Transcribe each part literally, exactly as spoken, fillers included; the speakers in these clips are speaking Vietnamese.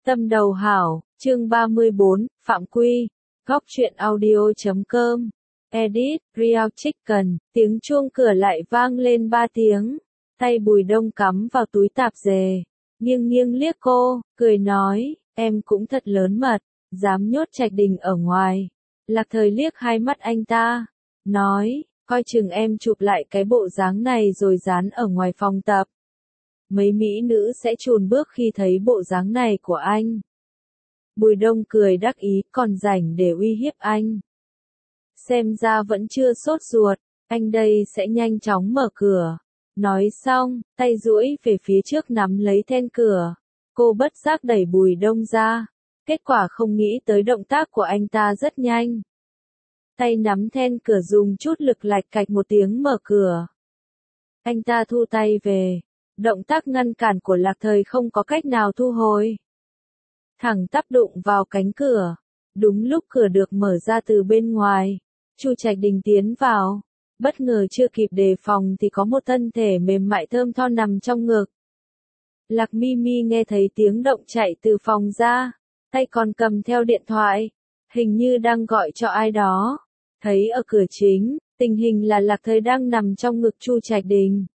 Tâm đầu hảo, chương ba mươi bốn, Phạm Quy, góc truyện audio chấm com, edit, Real Chicken, tiếng chuông cửa lại vang lên ba tiếng, tay Bùi Đông cắm vào túi tạp dề, nghiêng nghiêng liếc cô, cười nói, em cũng thật lớn mật, dám nhốt Trạch Đình ở ngoài. Lạc Thời liếc hai mắt anh ta, nói, coi chừng em chụp lại cái bộ dáng này rồi dán ở ngoài phòng tập. Mấy mỹ nữ sẽ chùn bước khi thấy bộ dáng này của anh. Bùi Đông cười đắc ý, còn rảnh để uy hiếp anh. Xem ra vẫn chưa sốt ruột, anh đây sẽ nhanh chóng mở cửa. Nói xong, tay duỗi về phía trước nắm lấy then cửa. Cô bất giác đẩy Bùi Đông ra. Kết quả không nghĩ tới động tác của anh ta rất nhanh. Tay nắm then cửa dùng chút lực lạch cạch một tiếng mở cửa. Anh ta thu tay về. Động tác ngăn cản của Lạc Thời không có cách nào thu hồi. Thẳng tắp đụng vào cánh cửa. Đúng lúc cửa được mở ra từ bên ngoài. Chu Trạch Đình tiến vào. Bất ngờ chưa kịp đề phòng thì có một thân thể mềm mại thơm tho nằm trong ngực. Lạc Mi Mi nghe thấy tiếng động chạy từ phòng ra. Tay còn cầm theo điện thoại. Hình như đang gọi cho ai đó. Thấy ở cửa chính, tình hình là Lạc Thời đang nằm trong ngực Chu Trạch Đình.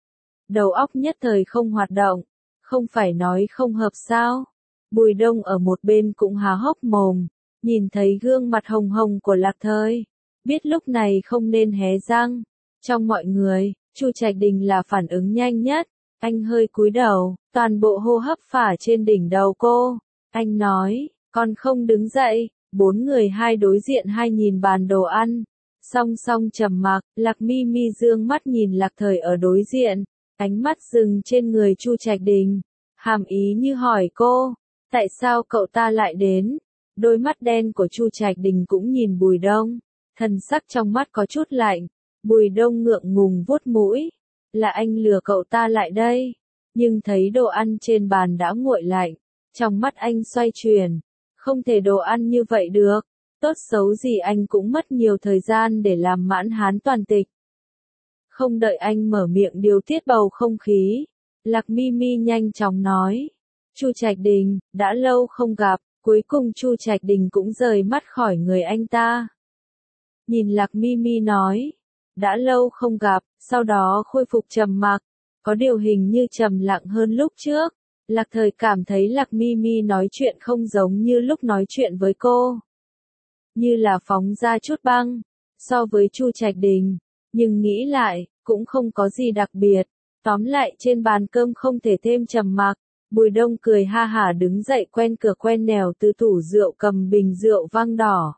Đầu óc nhất thời không hoạt động, không phải nói không hợp sao. Bùi Đông ở một bên cũng há hốc mồm, nhìn thấy gương mặt hồng hồng của Lạc Thời, biết lúc này không nên hé răng. Trong mọi người, Chu Trạch Đình là phản ứng nhanh nhất, anh hơi cúi đầu, toàn bộ hô hấp phả trên đỉnh đầu cô. Anh nói, còn không đứng dậy, bốn người hai đối diện hai nhìn bàn đồ ăn. Song song trầm mặc, Lạc Mi Mi dương mắt nhìn Lạc Thời ở đối diện. Ánh mắt dừng trên người Chu Trạch Đình, hàm ý như hỏi cô, tại sao cậu ta lại đến? Đôi mắt đen của Chu Trạch Đình cũng nhìn Bùi Đông, thần sắc trong mắt có chút lạnh. Bùi Đông ngượng ngùng vuốt mũi, là anh lừa cậu ta lại đây. Nhưng thấy đồ ăn trên bàn đã nguội lạnh, trong mắt anh xoay chuyển, không thể đồ ăn như vậy được, tốt xấu gì anh cũng mất nhiều thời gian để làm mãn hán toàn tịch. Không đợi anh mở miệng điều tiết bầu không khí, Lạc Mi Mi nhanh chóng nói, Chu Trạch Đình, đã lâu không gặp. Cuối cùng Chu Trạch Đình cũng rời mắt khỏi người anh ta. Nhìn Lạc Mi Mi nói, đã lâu không gặp, sau đó khôi phục trầm mặc, có điều hình như trầm lặng hơn lúc trước. Lạc Thời cảm thấy Lạc Mi Mi nói chuyện không giống như lúc nói chuyện với cô, như là phóng ra chút băng so với Chu Trạch Đình. Nhưng nghĩ lại, cũng không có gì đặc biệt. Tóm lại trên bàn cơm không thể thêm trầm mặc. Bùi Đông cười ha hả đứng dậy quen cửa quen nẻo từ tủ rượu cầm bình rượu vang đỏ.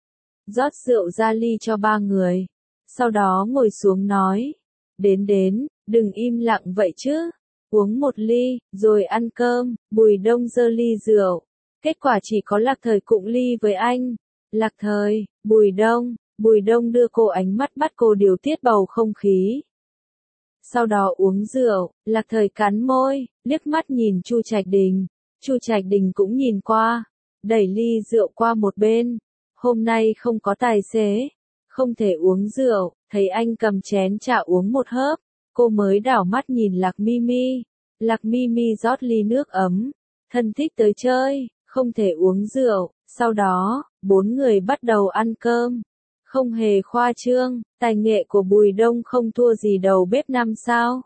Rót rượu ra ly cho ba người. Sau đó ngồi xuống nói. Đến đến, đừng im lặng vậy chứ. Uống một ly, rồi ăn cơm. Bùi Đông giơ ly rượu. Kết quả chỉ có Lạc Thời cụng ly với anh. Lạc Thời, Bùi Đông. Bùi Đông đưa cô ánh mắt bắt cô điều tiết bầu không khí. Sau đó uống rượu, Lạc Thời cắn môi, liếc mắt nhìn Chu Trạch Đình. Chu Trạch Đình cũng nhìn qua, đẩy ly rượu qua một bên. Hôm nay không có tài xế, không thể uống rượu, thấy anh cầm chén trà uống một hớp, cô mới đảo mắt nhìn Lạc Mi Mi. Lạc Mi Mi rót ly nước ấm, thân thích tới chơi, không thể uống rượu. Sau đó, bốn người bắt đầu ăn cơm. Không hề khoa trương, tài nghệ của Bùi Đông không thua gì đầu bếp năm sao.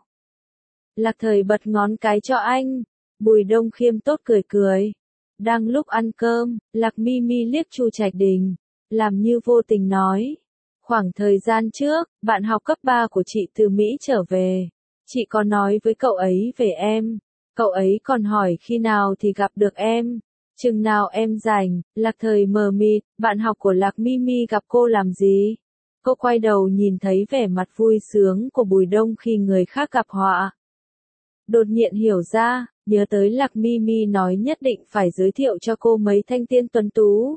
Lạc Thời bật ngón cái cho anh. Bùi Đông khiêm tốt cười cười. Đang lúc ăn cơm, Lạc Mi Mi liếc Chu Trạch Đình, làm như vô tình nói. Khoảng thời gian trước, bạn học cấp ba của chị từ Mỹ trở về. Chị có nói với cậu ấy về em. Cậu ấy còn hỏi khi nào thì gặp được em. Chừng nào em rảnh. Lạc Thời mờ mịt, bạn học của Lạc Mi Mi gặp cô làm gì? Cô quay đầu nhìn thấy vẻ mặt vui sướng của Bùi Đông khi người khác gặp họa. Đột nhiên hiểu ra, nhớ tới Lạc Mi Mi nói nhất định phải giới thiệu cho cô mấy thanh tiên tuấn tú.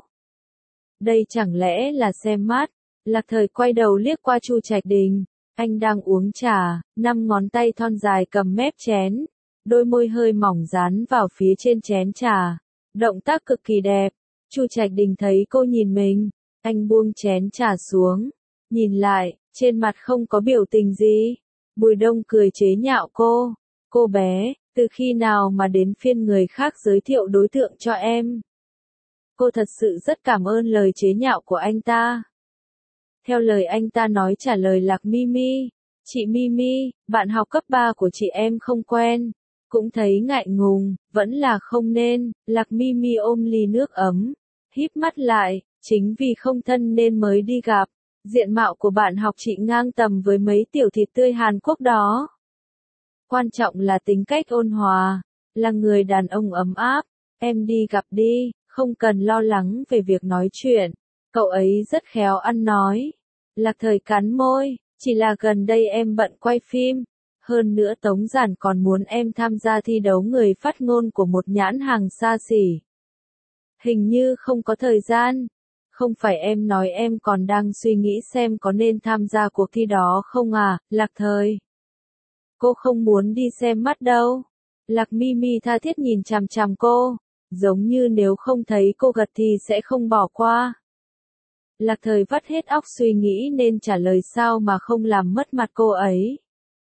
Đây chẳng lẽ là xem mắt? Lạc Thời quay đầu liếc qua Chu Trạch Đình, anh đang uống trà, năm ngón tay thon dài cầm mép chén, đôi môi hơi mỏng dán vào phía trên chén trà. Động tác cực kỳ đẹp. Chu Trạch Đình thấy cô nhìn mình, anh buông chén trà xuống, nhìn lại, trên mặt không có biểu tình gì. Bùi Đông cười chế nhạo cô, cô bé, Từ khi nào mà đến phiên người khác giới thiệu đối tượng cho em? Cô thật sự rất cảm ơn lời chế nhạo của anh ta. Theo lời anh ta nói trả lời Lạc Mimi, chị Mimi, bạn học cấp ba của chị em không quen, cũng thấy ngại ngùng, vẫn là không nên. Lạc Mimi ôm ly nước ấm, híp mắt lại, chính vì không thân nên mới đi gặp. Diện mạo của bạn học chị ngang tầm với mấy tiểu thịt tươi Hàn Quốc đó. Quan trọng là tính cách ôn hòa, là người đàn ông ấm áp. Em đi gặp đi, không cần lo lắng về việc nói chuyện. Cậu ấy rất khéo ăn nói. Lạc Thời cắn môi, chỉ là gần đây em bận quay phim. Hơn nữa Tống Giản còn muốn em tham gia thi đấu người phát ngôn của một nhãn hàng xa xỉ. Hình như không có thời gian. Không phải em nói em còn đang suy nghĩ xem có nên tham gia cuộc thi đó không à, Lạc Thời. Cô không muốn đi xem mắt đâu. Lạc Mimi tha thiết nhìn chằm chằm cô, giống như nếu không thấy cô gật thì sẽ không bỏ qua. Lạc Thời vắt hết óc suy nghĩ nên trả lời sao mà không làm mất mặt cô ấy,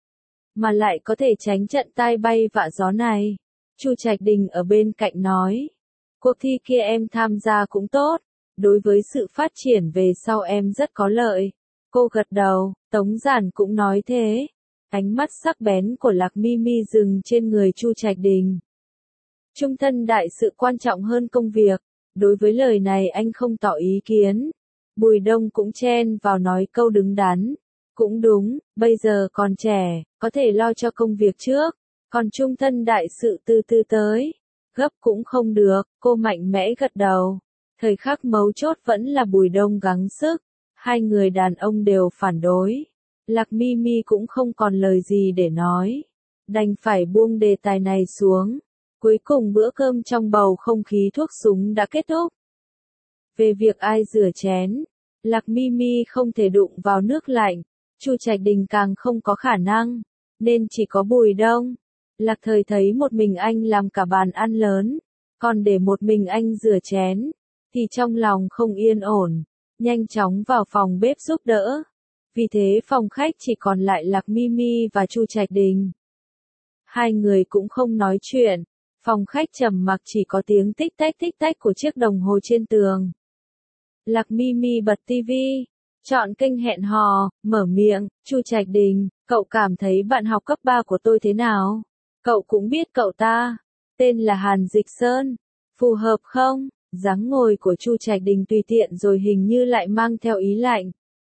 mà lại có thể tránh trận tai bay vạ gió này. Chu Trạch Đình ở bên cạnh nói, cuộc thi kia em tham gia cũng tốt, đối với sự phát triển về sau em rất có lợi. Cô gật đầu, Tống Giản cũng nói thế. Ánh mắt sắc bén của Lạc Mimi dừng trên người Chu Trạch Đình. Trung thân đại sự quan trọng hơn công việc. Đối với lời này anh không tỏ ý kiến. Bùi Đông cũng chen vào nói câu đứng đắn. Cũng đúng, bây giờ còn trẻ, có thể lo cho công việc trước. Còn trung thân đại sự từ từ tới. Gấp cũng không được, cô mạnh mẽ gật đầu. Thời khắc mấu chốt vẫn là Bùi Đông gắng sức. Hai người đàn ông đều phản đối. Lạc Mimi cũng không còn lời gì để nói. Đành phải buông đề tài này xuống. Cuối cùng bữa cơm trong bầu không khí thuốc súng đã kết thúc. Về việc ai rửa chén, Lạc Mimi không thể đụng vào nước lạnh. Chu Trạch Đình càng không có khả năng, nên chỉ có Bùi Đông. Lạc Thời thấy một mình anh làm cả bàn ăn lớn, còn để một mình anh rửa chén, thì trong lòng không yên ổn. Nhanh chóng vào phòng bếp giúp đỡ. Vì thế phòng khách chỉ còn lại Lạc Mimi và Chu Trạch Đình. Hai người cũng không nói chuyện. Phòng khách trầm mặc chỉ có tiếng tích tách tích tách của chiếc đồng hồ trên tường. Lạc Mimi bật tivi, chọn kênh hẹn hò, mở miệng, Chu Trạch Đình, cậu cảm thấy bạn học cấp ba của tôi thế nào? Cậu cũng biết cậu ta, tên là Hàn Dịch Sơn, phù hợp không? Dáng ngồi của Chu Trạch Đình tùy tiện rồi hình như lại mang theo ý lạnh.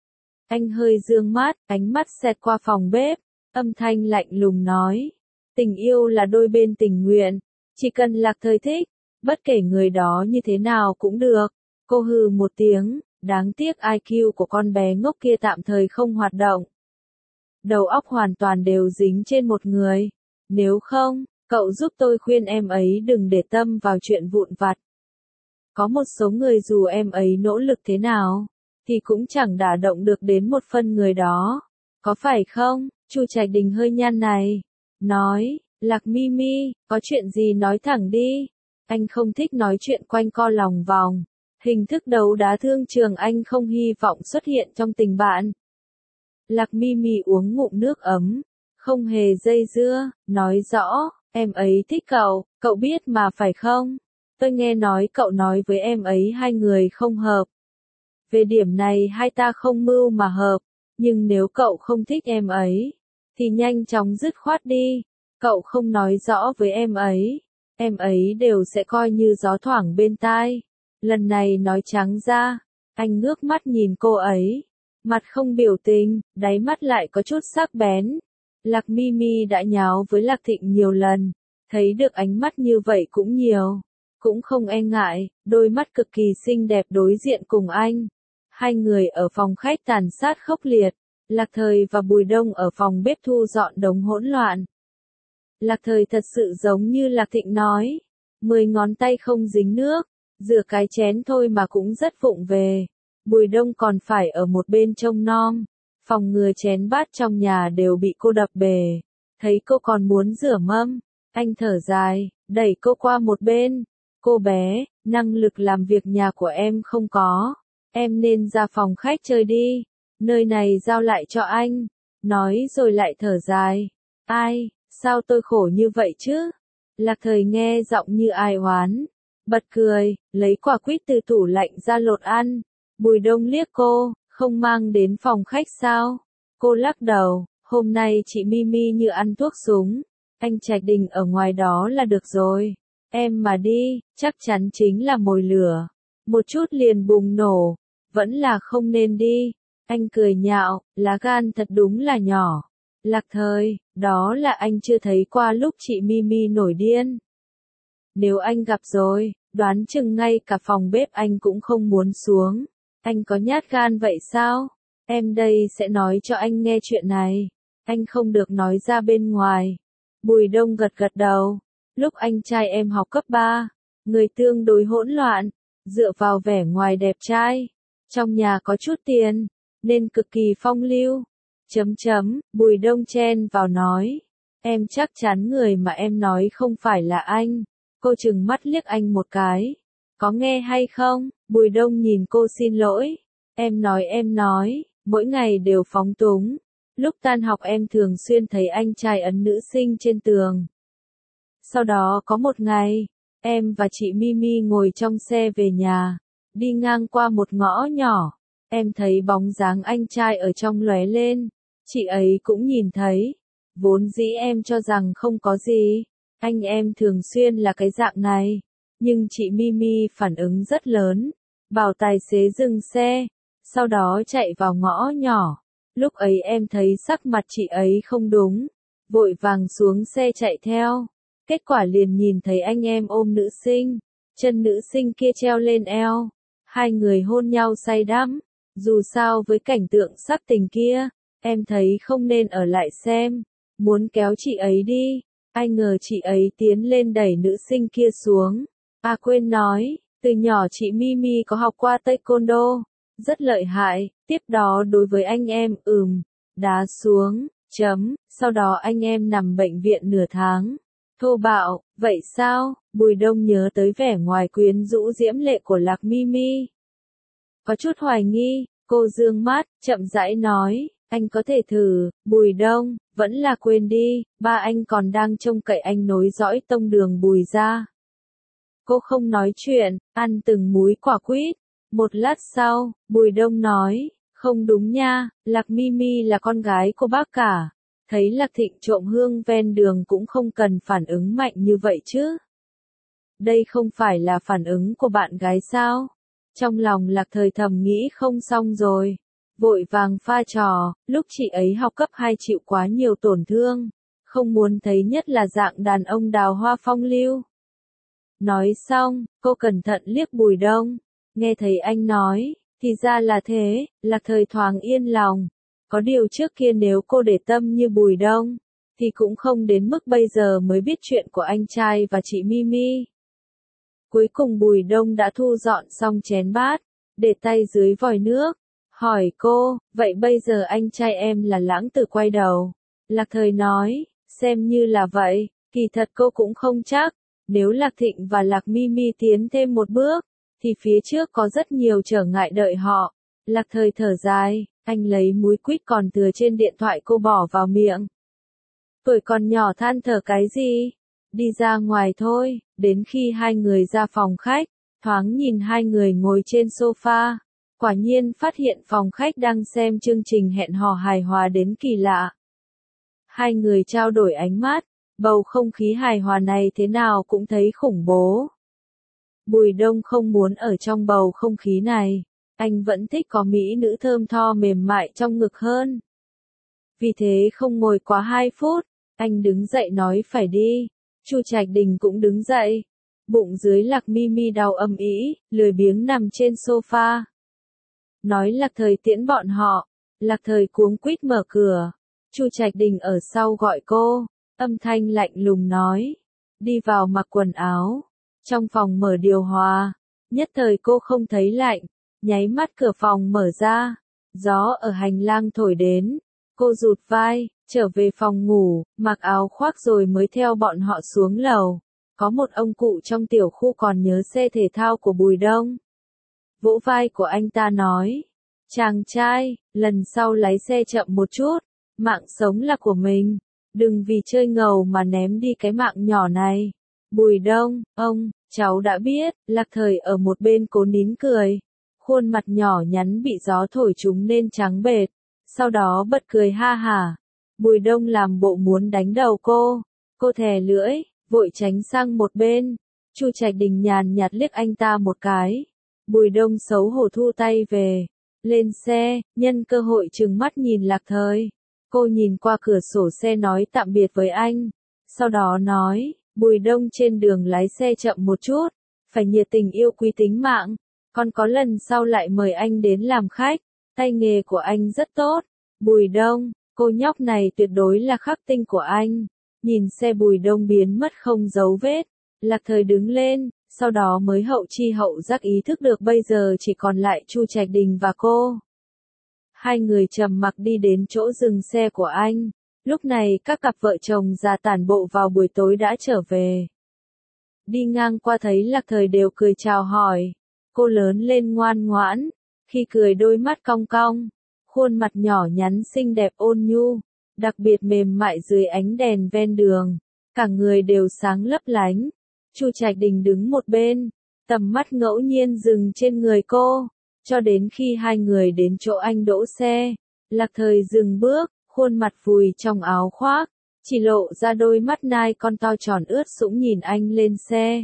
Anh hơi dương mắt, ánh mắt xẹt qua phòng bếp, âm thanh lạnh lùng nói. Tình yêu là đôi bên tình nguyện, chỉ cần Lạc Thời thích, bất kể người đó như thế nào cũng được. Cô hừ một tiếng, đáng tiếc i kiu của con bé ngốc kia tạm thời không hoạt động. Đầu óc hoàn toàn đều dính trên một người. Nếu không, cậu giúp tôi khuyên em ấy đừng để tâm vào chuyện vụn vặt. Có một số người dù em ấy nỗ lực thế nào, thì cũng chẳng đả động được đến một phân người đó. Có phải không? Chu Trạch Đình hơi nhăn này. Nói, Lạc Mimi, có chuyện gì nói thẳng đi. Anh không thích nói chuyện quanh co lòng vòng. Hình thức đấu đá thương trường anh không hy vọng xuất hiện trong tình bạn. Lạc Mimi uống ngụm nước ấm, không hề dây dưa, nói rõ, em ấy thích cậu, cậu biết mà phải không? Tôi nghe nói cậu nói với em ấy hai người không hợp. Về điểm này hai ta không mưu mà hợp, nhưng nếu cậu không thích em ấy, thì nhanh chóng dứt khoát đi. Cậu không nói rõ với em ấy, em ấy đều sẽ coi như gió thoảng bên tai. Lần này nói trắng ra, anh ngước mắt nhìn cô ấy, mặt không biểu tình, đáy mắt lại có chút sắc bén. Lạc Mimi đã nháo với Lạc Thịnh nhiều lần, thấy được ánh mắt như vậy cũng nhiều, cũng không e ngại, đôi mắt cực kỳ xinh đẹp đối diện cùng anh. Hai người ở phòng khách tàn sát khốc liệt, Lạc Thời và Bùi Đông ở phòng bếp thu dọn đống hỗn loạn. Lạc Thời thật sự giống như Lạc Thịnh nói, mười ngón tay không dính nước, rửa cái chén thôi mà cũng rất vụng về. Bùi Đông còn phải ở một bên trông nom, phòng ngừa chén bát trong nhà đều bị cô đập bể. Thấy cô còn muốn rửa mâm, anh thở dài, đẩy cô qua một bên. Cô bé, năng lực làm việc nhà của em không có, em nên ra phòng khách chơi đi, nơi này giao lại cho anh. Nói rồi lại thở dài, ai, sao tôi khổ như vậy chứ? Lạc Thời nghe giọng như ai oán, bật cười, lấy quả quýt từ tủ lạnh ra lột ăn. Bùi Đông liếc cô, không mang đến phòng khách sao? Cô lắc đầu, hôm nay chị Mimi như ăn thuốc súng, anh Trạch Đình ở ngoài đó là được rồi. Em mà đi, chắc chắn chính là mồi lửa. Một chút liền bùng nổ, vẫn là không nên đi. Anh cười nhạo, lá gan thật đúng là nhỏ. Lạc Thời, đó là anh chưa thấy qua lúc chị Mimi nổi điên. Nếu anh gặp rồi, đoán chừng ngay cả phòng bếp anh cũng không muốn xuống. Anh có nhát gan vậy sao? Em đây sẽ nói cho anh nghe chuyện này. Anh không được nói ra bên ngoài. Bùi Đông gật gật đầu. Lúc anh trai em học cấp ba, người tương đối hỗn loạn, dựa vào vẻ ngoài đẹp trai. Trong nhà có chút tiền, nên cực kỳ phong lưu. Chấm chấm, Bùi Đông chen vào nói. Em chắc chắn người mà em nói không phải là anh. Cô trừng mắt liếc anh một cái. Có nghe hay không? Bùi Đông nhìn cô xin lỗi. Em nói em nói, mỗi ngày đều phóng túng. Lúc tan học em thường xuyên thấy anh trai ấn nữ sinh trên tường. Sau đó có một ngày, em và chị Mimi ngồi trong xe về nhà, đi ngang qua một ngõ nhỏ. Em thấy bóng dáng anh trai ở trong lóe lên. Chị ấy cũng nhìn thấy. Vốn dĩ em cho rằng không có gì. Anh em thường xuyên là cái dạng này. Nhưng chị Mimi phản ứng rất lớn. Bảo tài xế dừng xe. Sau đó chạy vào ngõ nhỏ. Lúc ấy em thấy sắc mặt chị ấy không đúng. Vội vàng xuống xe chạy theo. Kết quả liền nhìn thấy anh em ôm nữ sinh. Chân nữ sinh kia treo lên eo. Hai người hôn nhau say đắm. Dù sao với cảnh tượng sắc tình kia, em thấy không nên ở lại xem. Muốn kéo chị ấy đi. Ai ngờ chị ấy tiến lên đẩy nữ sinh kia xuống. À quên nói, từ nhỏ chị Mimi có học qua taekwondo. Rất lợi hại, tiếp đó đối với anh em ừm, đá xuống, chấm, sau đó anh em nằm bệnh viện nửa tháng. Thô bạo, vậy sao? Bùi Đông nhớ tới vẻ ngoài quyến rũ diễm lệ của Lạc Mimi. Có chút hoài nghi, cô dương mắt, chậm rãi nói, anh có thể thử. Bùi Đông, vẫn là quên đi, ba anh còn đang trông cậy anh nối dõi tông đường Bùi gia. Cô không nói chuyện, ăn từng múi quả quýt. Một lát sau, Bùi Đông nói, không đúng nha, Lạc Mimi là con gái của bác cả. Thấy Lạc Thịnh trộm hương ven đường cũng không cần phản ứng mạnh như vậy chứ. Đây không phải là phản ứng của bạn gái sao? Trong lòng Lạc Thời thầm nghĩ không xong rồi. Vội vàng pha trò, lúc chị ấy học cấp hai chịu quá nhiều tổn thương. Không muốn thấy nhất là dạng đàn ông đào hoa phong lưu. Nói xong, cô cẩn thận liếc Bùi Đông. Nghe thấy anh nói, thì ra là thế, Lạc Thời thoáng yên lòng. Có điều trước kia nếu cô để tâm như Bùi Đông, thì cũng không đến mức bây giờ mới biết chuyện của anh trai và chị Mimi. Cuối cùng Bùi Đông đã thu dọn xong chén bát, để tay dưới vòi nước. Hỏi cô, vậy bây giờ anh trai em là lãng tử quay đầu. Lạc Thời nói, xem như là vậy, kỳ thật cô cũng không chắc. Nếu Lạc Thịnh và Lạc Mimi tiến thêm một bước, thì phía trước có rất nhiều trở ngại đợi họ. Lạc Thời thở dài, anh lấy múi quýt còn thừa trên điện thoại cô bỏ vào miệng. Tuổi còn nhỏ than thở cái gì? Đi ra ngoài thôi, đến khi hai người ra phòng khách, thoáng nhìn hai người ngồi trên sofa. Quả nhiên phát hiện phòng khách đang xem chương trình hẹn hò hài hòa đến kỳ lạ. Hai người trao đổi ánh mắt, bầu không khí hài hòa này thế nào cũng thấy khủng bố. Bùi Đông không muốn ở trong bầu không khí này, anh vẫn thích có mỹ nữ thơm tho mềm mại trong ngực hơn. Vì thế không ngồi quá hai phút, anh đứng dậy nói phải đi. Chu Trạch Đình cũng đứng dậy. Bụng dưới Lạc Mimi đau ầm ĩ, lười biếng nằm trên sofa. Nói Lạc Thời tiễn bọn họ. Lạc Thời cuống quýt mở cửa. Chu Trạch Đình ở sau gọi cô, âm thanh lạnh lùng nói, đi vào mặc quần áo. Trong phòng mở điều hòa, nhất thời cô không thấy lạnh, nháy mắt cửa phòng mở ra, gió ở hành lang thổi đến, cô rụt vai, trở về phòng ngủ, mặc áo khoác rồi mới theo bọn họ xuống lầu. Có một ông cụ trong tiểu khu còn nhớ xe thể thao của Bùi Đông. Vỗ vai của anh ta nói, chàng trai, lần sau lái xe chậm một chút, mạng sống là của mình. Đừng vì chơi ngầu mà ném đi cái mạng nhỏ này. Bùi Đông, ông, cháu đã biết, Lạc Thời ở một bên cố nín cười. Khuôn mặt nhỏ nhắn bị gió thổi trúng nên trắng bệch, sau đó bật cười ha hả. Bùi Đông làm bộ muốn đánh đầu cô, cô thè lưỡi, vội tránh sang một bên. Chu Trạch Đình nhàn nhạt liếc anh ta một cái. Bùi Đông xấu hổ thu tay về, lên xe, nhân cơ hội trừng mắt nhìn Lạc Thời. Cô nhìn qua cửa sổ xe nói tạm biệt với anh, sau đó nói, Bùi Đông trên đường lái xe chậm một chút, phải nhiệt tình yêu quý tính mạng, còn có lần sau lại mời anh đến làm khách, tay nghề của anh rất tốt. Bùi Đông, cô nhóc này tuyệt đối là khắc tinh của anh. Nhìn xe Bùi Đông biến mất không dấu vết, Lạc Thời đứng lên, sau đó mới hậu chi hậu giác ý thức được bây giờ chỉ còn lại Chu Trạch Đình và cô. Hai người trầm mặc đi đến chỗ dừng xe của anh. Lúc này các cặp vợ chồng già tản bộ vào buổi tối đã trở về. Đi ngang qua thấy Lạc Thời đều cười chào hỏi. Cô lớn lên ngoan ngoãn, khi cười đôi mắt cong cong, khuôn mặt nhỏ nhắn xinh đẹp ôn nhu, đặc biệt mềm mại dưới ánh đèn ven đường, cả người đều sáng lấp lánh. Chu Trạch Đình đứng một bên, tầm mắt ngẫu nhiên dừng trên người cô, cho đến khi hai người đến chỗ anh đỗ xe. Lạc Thời dừng bước, khuôn mặt vùi trong áo khoác, chỉ lộ ra đôi mắt nai con to tròn ướt sũng nhìn anh lên xe.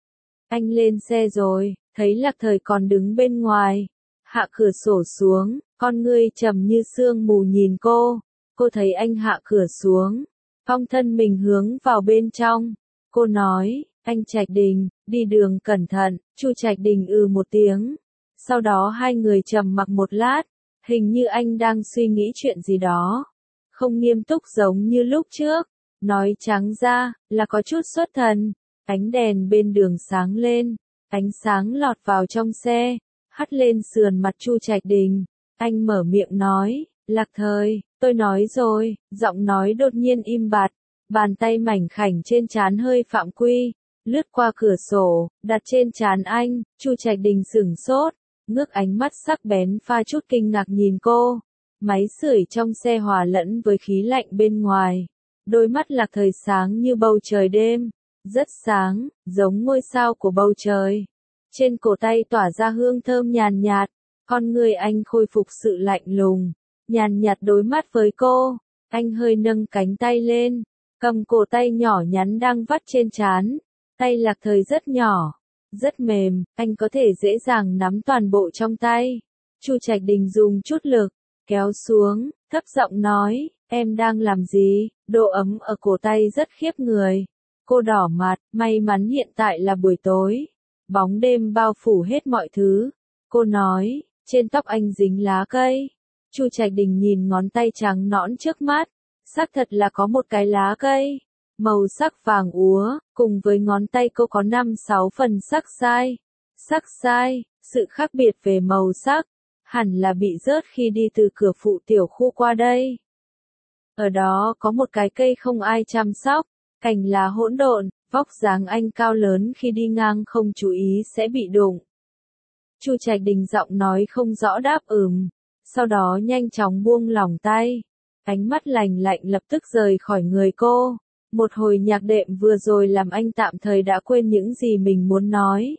Anh lên xe rồi, thấy Lạc Thời còn đứng bên ngoài, hạ cửa sổ xuống, con ngươi trầm như sương mù nhìn cô. Cô thấy anh hạ cửa xuống, cong thân mình hướng vào bên trong. Cô nói, anh Trạch Đình, đi đường cẩn thận. Chu Trạch Đình ừ một tiếng. Sau đó hai người trầm mặc một lát, hình như anh đang suy nghĩ chuyện gì đó. Không nghiêm túc giống như lúc trước, nói trắng ra, là có chút xuất thần. Ánh đèn bên đường sáng lên, ánh sáng lọt vào trong xe, hắt lên sườn mặt Chu Trạch Đình. Anh mở miệng nói, Lạc Thời, tôi nói rồi, giọng nói đột nhiên im bặt, bàn tay mảnh khảnh trên trán hơi phạm quy, lướt qua cửa sổ, đặt trên trán anh. Chu Trạch Đình sửng sốt, ngước ánh mắt sắc bén pha chút kinh ngạc nhìn cô. Máy sưởi trong xe hòa lẫn với khí lạnh bên ngoài, đôi mắt Lạc Thời sáng như bầu trời đêm, rất sáng, giống ngôi sao của bầu trời. Trên cổ tay tỏa ra hương thơm nhàn nhạt, con người anh khôi phục sự lạnh lùng, nhàn nhạt đối mắt với cô. Anh hơi nâng cánh tay lên, cầm cổ tay nhỏ nhắn đang vắt trên trán. Tay Lạc Thời rất nhỏ, rất mềm, anh có thể dễ dàng nắm toàn bộ trong tay. Chu Trạch Đình dùng chút lực, kéo xuống, thấp giọng nói, em đang làm gì? Độ ấm ở cổ tay rất khiếp người. Cô đỏ mặt, may mắn hiện tại là buổi tối, bóng đêm bao phủ hết mọi thứ. Cô nói, trên tóc anh dính lá cây. Chu Trạch Đình nhìn ngón tay trắng nõn trước mắt, xác thật là có một cái lá cây, màu sắc vàng úa, cùng với ngón tay cô có năm sáu phần sắc sai. Sắc sai, sự khác biệt về màu sắc, hẳn là bị rớt khi đi từ cửa phụ tiểu khu qua đây. Ở đó có một cái cây không ai chăm sóc, cành lá hỗn độn, vóc dáng anh cao lớn khi đi ngang không chú ý sẽ bị đụng. Chu Trạch Đình giọng nói không rõ đáp ừm, sau đó nhanh chóng buông lỏng tay. Ánh mắt lành lạnh lập tức rời khỏi người cô. Một hồi nhạc đệm vừa rồi làm anh tạm thời đã quên những gì mình muốn nói.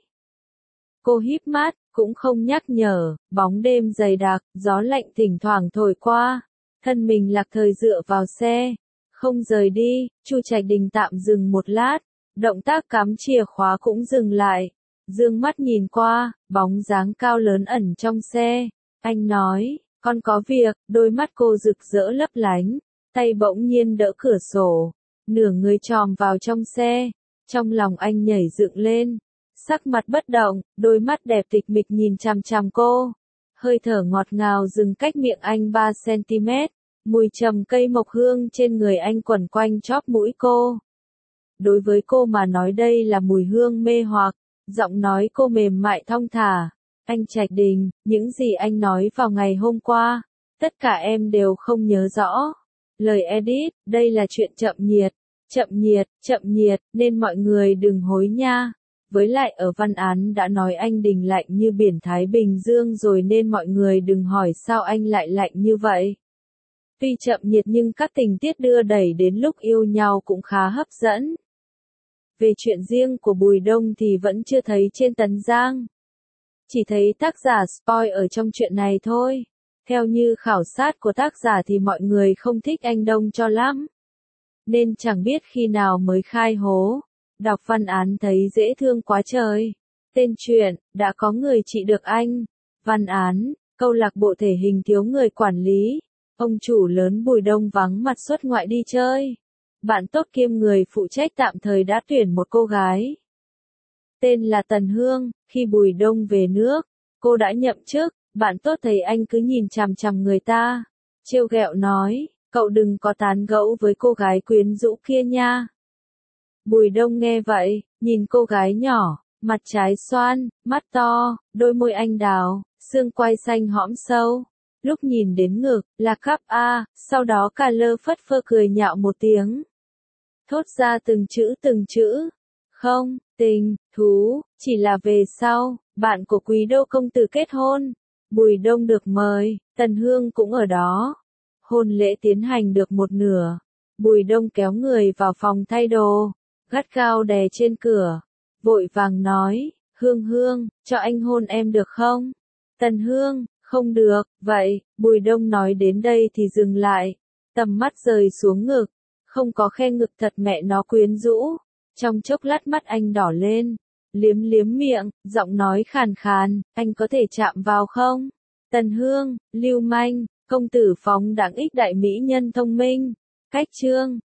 Cô híp mắt, cũng không nhắc nhở, bóng đêm dày đặc, gió lạnh thỉnh thoảng thổi qua. Thân mình Lạc Thời dựa vào xe, không rời đi. Chu Trạch Đình tạm dừng một lát, động tác cắm chìa khóa cũng dừng lại. Dương mắt nhìn qua, bóng dáng cao lớn ẩn trong xe. Anh nói, con có việc. Đôi mắt cô rực rỡ lấp lánh, tay bỗng nhiên đỡ cửa sổ, nửa người tròm vào trong xe. Trong lòng anh nhảy dựng lên, sắc mặt bất động, đôi mắt đẹp tịch mịch nhìn chằm chằm cô. Hơi thở ngọt ngào dừng cách miệng anh ba xăng-ti-mét, mùi trầm cây mộc hương trên người anh quẩn quanh chóp mũi cô. Đối với cô mà nói đây là mùi hương mê hoặc, giọng nói cô mềm mại thong thả. Anh Trạch Đình, những gì anh nói vào ngày hôm qua, tất cả em đều không nhớ rõ. Lời edit, đây là chuyện chậm nhiệt, chậm nhiệt, chậm nhiệt, nên mọi người đừng hối nha. Với lại ở văn án đã nói anh Đình lạnh như biển Thái Bình Dương rồi nên mọi người đừng hỏi sao anh lại lạnh như vậy. Tuy chậm nhiệt nhưng các tình tiết đưa đẩy đến lúc yêu nhau cũng khá hấp dẫn. Về chuyện riêng của Bùi Đông thì vẫn chưa thấy trên Tấn Giang. Chỉ thấy tác giả spoil ở trong chuyện này thôi. Theo như khảo sát của tác giả thì mọi người không thích anh Đông cho lắm. Nên chẳng biết khi nào mới khai hố. Đọc văn án thấy dễ thương quá trời. Tên truyện, đã có người trị được anh. Văn án, câu lạc bộ thể hình thiếu người quản lý. Ông chủ lớn Bùi Đông vắng mặt xuất ngoại đi chơi. Bạn tốt kiêm người phụ trách tạm thời đã tuyển một cô gái. Tên là Tần Hương, khi Bùi Đông về nước, cô đã nhậm chức, bạn tốt thấy anh cứ nhìn chằm chằm người ta. Trêu ghẹo nói, cậu đừng có tán gẫu với cô gái quyến rũ kia nha. Bùi Đông nghe vậy, nhìn cô gái nhỏ, mặt trái xoan, mắt to, đôi môi anh đào, xương quai xanh hõm sâu. Lúc nhìn đến ngực, là cắp A, sau đó cà lơ phất phơ cười nhạo một tiếng. Thốt ra từng chữ từng chữ. Không, tình, thú, chỉ là về sau, bạn của Quý Đô công tử kết hôn. Bùi Đông được mời, Tần Hương cũng ở đó. Hôn lễ tiến hành được một nửa. Bùi Đông kéo người vào phòng thay đồ, gắt gao đè trên cửa. Vội vàng nói, Hương Hương, cho anh hôn em được không? Tần Hương, không được, vậy, Bùi Đông nói đến đây thì dừng lại. Tầm mắt rời xuống ngực, không có khe ngực thật mẹ nó quyến rũ. Trong chốc lát mắt anh đỏ lên, liếm liếm miệng, giọng nói khàn khàn, anh có thể chạm vào không? Tần Hương, lưu manh, công tử phóng đẳng ích đại mỹ nhân thông minh. Cách chương